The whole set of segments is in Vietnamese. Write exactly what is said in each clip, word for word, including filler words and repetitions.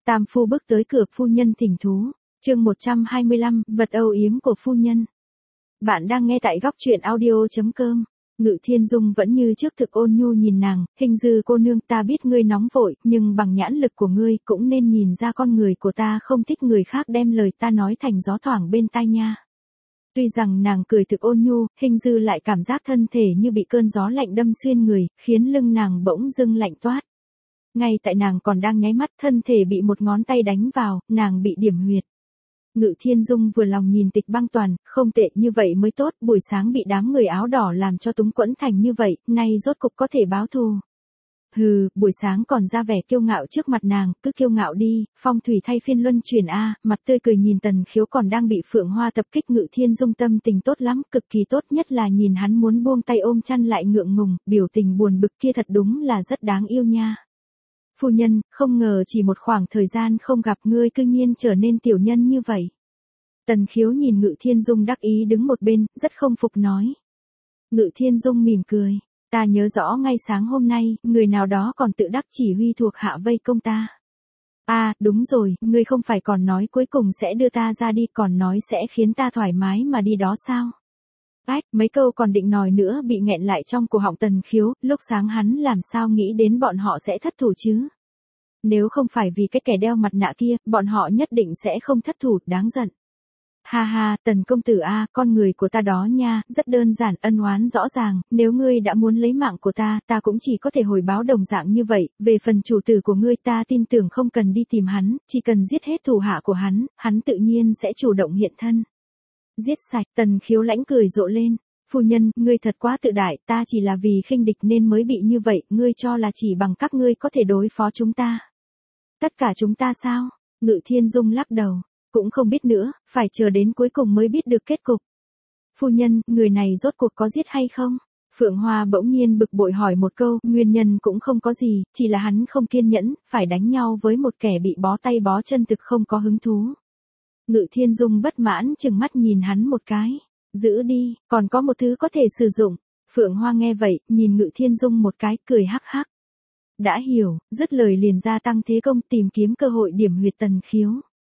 Tam phu bước tới cửa, phu nhân thỉnh thú. Chương một trăm hai mươi lăm, vật âu yếm của phu nhân. Bạn đang nghe tại góc truyện audio chấm com. Ngự Thiên Dung vẫn như trước thực ôn nhu nhìn nàng, Hình Dư cô nương, ta biết ngươi nóng vội, nhưng bằng nhãn lực của ngươi cũng nên nhìn ra con người của ta không thích người khác đem lời ta nói thành gió thoảng bên tai nha. Tuy rằng nàng cười thực ôn nhu, Hình Dư lại cảm giác thân thể như bị cơn gió lạnh đâm xuyên người, khiến lưng nàng bỗng dưng lạnh toát. Ngay tại nàng còn đang nháy mắt, thân thể bị một ngón tay đánh vào, nàng bị điểm huyệt. Ngự Thiên Dung vừa lòng nhìn Tịch Băng Toàn, không tệ, như vậy mới tốt, buổi sáng bị đám người áo đỏ làm cho túng quẫn thành như vậy, nay rốt cục có thể báo thù. Hừ, buổi sáng còn ra vẻ kiêu ngạo trước mặt nàng, cứ kiêu ngạo đi, phong thủy thay phiên luân chuyển a. Mặt tươi cười nhìn Tần Khiếu còn đang bị Phượng Hoa tập kích. Ngự Thiên Dung tâm tình tốt lắm, cực kỳ tốt, nhất là nhìn hắn muốn buông tay ôm chăn lại ngượng ngùng, biểu tình buồn bực kia thật đúng là rất đáng yêu nha. Phu nhân, không ngờ chỉ một khoảng thời gian không gặp ngươi cư nhiên trở nên tiểu nhân như vậy. Tần Khiếu nhìn Ngự Thiên Dung đắc ý đứng một bên, rất không phục nói. Ngự Thiên Dung mỉm cười, ta nhớ rõ ngay sáng hôm nay, người nào đó còn tự đắc chỉ huy thuộc hạ vây công ta. À, đúng rồi, ngươi không phải còn nói cuối cùng sẽ đưa ta ra đi, còn nói sẽ khiến ta thoải mái mà đi đó sao? Ách, mấy câu còn định nói nữa bị nghẹn lại trong cổ họng Tần Khiếu, lúc sáng hắn làm sao nghĩ đến bọn họ sẽ thất thủ chứ? Nếu không phải vì cái kẻ đeo mặt nạ kia, bọn họ nhất định sẽ không thất thủ, đáng giận. Ha ha, Tần công tử a, à, con người của ta đó nha, rất đơn giản, ân oán rõ ràng, nếu ngươi đã muốn lấy mạng của ta, ta cũng chỉ có thể hồi báo đồng dạng như vậy, về phần chủ tử của ngươi ta tin tưởng không cần đi tìm hắn, chỉ cần giết hết thủ hạ của hắn, hắn tự nhiên sẽ chủ động hiện thân. Giết sạch, Tần Khiếu lãnh cười rộ lên. Phu nhân, ngươi thật quá tự đại, ta chỉ là vì khinh địch nên mới bị như vậy, ngươi cho là chỉ bằng các ngươi có thể đối phó chúng ta. Tất cả chúng ta sao? Ngự Thiên Dung lắc đầu, cũng không biết nữa, phải chờ đến cuối cùng mới biết được kết cục. Phu nhân, người này rốt cuộc có giết hay không? Phượng Hoa bỗng nhiên bực bội hỏi một câu, nguyên nhân cũng không có gì, chỉ là hắn không kiên nhẫn, phải đánh nhau với một kẻ bị bó tay bó chân thực không có hứng thú. Ngự Thiên Dung bất mãn chừng mắt nhìn hắn một cái. Giữ đi, còn có một thứ có thể sử dụng. Phượng Hoa nghe vậy, nhìn Ngự Thiên Dung một cái, cười hắc hắc. Đã hiểu, dứt lời liền gia tăng thế công tìm kiếm cơ hội điểm huyệt Tần Khiếu.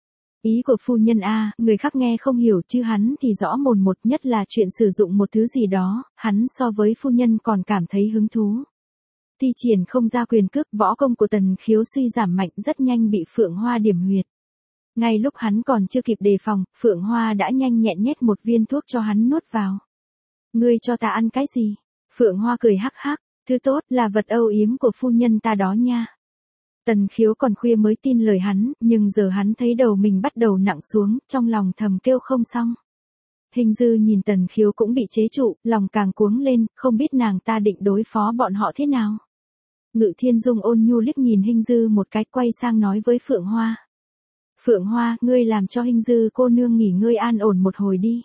Ý của phu nhân a, người khác nghe không hiểu chứ hắn thì rõ mồn một, nhất là chuyện sử dụng một thứ gì đó, hắn so với phu nhân còn cảm thấy hứng thú. Thi triển không ra quyền cước, võ công của Tần Khiếu suy giảm mạnh, rất nhanh bị Phượng Hoa điểm huyệt. Ngay lúc hắn còn chưa kịp đề phòng, Phượng Hoa đã nhanh nhẹn nhét một viên thuốc cho hắn nuốt vào. Ngươi cho ta ăn cái gì? Phượng Hoa cười hắc hắc, thứ tốt là vật âu yếm của phu nhân ta đó nha. Tần Khiếu còn khuya mới tin lời hắn, nhưng giờ hắn thấy đầu mình bắt đầu nặng xuống, trong lòng thầm kêu không xong. Hình Dư nhìn Tần Khiếu cũng bị chế trụ, lòng càng cuống lên, không biết nàng ta định đối phó bọn họ thế nào. Ngự Thiên Dung ôn nhu liếc nhìn Hình Dư một cái, quay sang nói với Phượng Hoa. Phượng Hoa, ngươi làm cho Hình Dư cô nương nghỉ ngơi an ổn một hồi đi.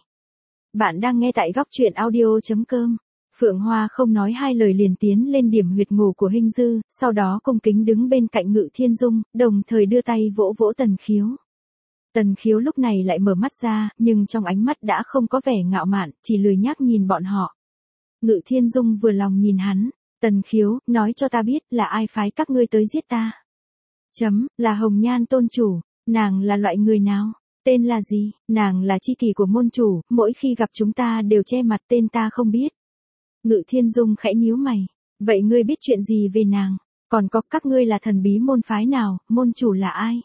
Bạn đang nghe tại góc truyện audio chấm com. Phượng Hoa không nói hai lời liền tiến lên điểm huyệt ngủ của Hình Dư, sau đó cung kính đứng bên cạnh Ngự Thiên Dung, đồng thời đưa tay vỗ vỗ Tần Khiếu. Tần Khiếu lúc này lại mở mắt ra, nhưng trong ánh mắt đã không có vẻ ngạo mạn, chỉ lười nhác nhìn bọn họ. Ngự Thiên Dung vừa lòng nhìn hắn. Tần Khiếu, nói cho ta biết là ai phái các ngươi tới giết ta. Chấm, là Hồng Nhan tôn chủ. Nàng là loại người nào? Tên là gì? Nàng là tri kỷ của môn chủ, mỗi khi gặp chúng ta đều che mặt, tên ta không biết. Ngự Thiên Dung khẽ nhíu mày. Vậy ngươi biết chuyện gì về nàng? Còn có các ngươi là thần bí môn phái nào, môn chủ là ai?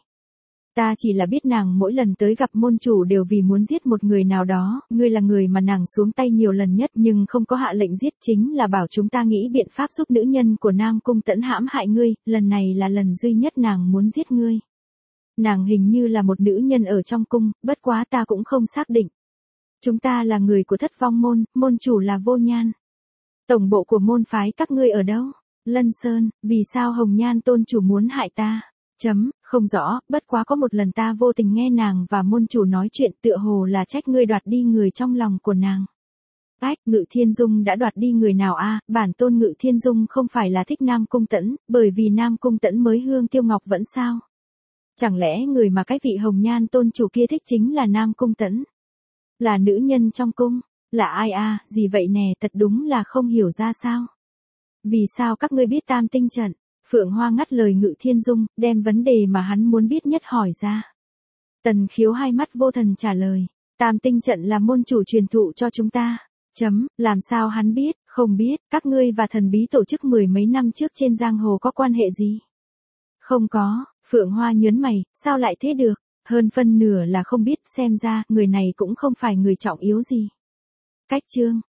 Ta chỉ là biết nàng mỗi lần tới gặp môn chủ đều vì muốn giết một người nào đó, ngươi là người mà nàng xuống tay nhiều lần nhất nhưng không có hạ lệnh giết, chính là bảo chúng ta nghĩ biện pháp giúp nữ nhân của Nam Cung Tẫn hãm hại ngươi, lần này là lần duy nhất nàng muốn giết ngươi. Nàng hình như là một nữ nhân ở trong cung, bất quá ta cũng không xác định. Chúng ta là người của Thất Vong môn, môn chủ là Vô Nhan. Tổng bộ của môn phái các ngươi ở đâu? Lân Sơn, vì sao Hồng Nhan tôn chủ muốn hại ta? Chấm, không rõ, bất quá có một lần ta vô tình nghe nàng và môn chủ nói chuyện, tựa hồ là trách ngươi đoạt đi người trong lòng của nàng. Ách, Ngự Thiên Dung đã đoạt đi người nào a? À, bản tôn Ngự Thiên Dung không phải là thích Nam Cung Tẫn, bởi vì Nam Cung Tẫn mới hương tiêu ngọc vẫn sao? Chẳng lẽ người mà cái vị Hồng Nhan tôn chủ kia thích chính là Nam Cung Tẫn? Là nữ nhân trong cung? Là ai a? À, gì vậy nè, thật đúng là không hiểu ra sao. Vì sao các ngươi biết Tam Tinh trận? Phượng Hoa ngắt lời Ngự Thiên Dung, đem vấn đề mà hắn muốn biết nhất hỏi ra. Tần Khiếu hai mắt vô thần trả lời, Tam tinh trận là môn chủ truyền thụ cho chúng ta. Chấm, làm sao hắn biết, không biết, các ngươi và thần bí tổ chức mười mấy năm trước trên giang hồ có quan hệ gì? Không có, Phượng Hoa nhớn mày, sao lại thế được? Hơn phân nửa là không biết, xem ra, người này cũng không phải người trọng yếu gì. Cách chương.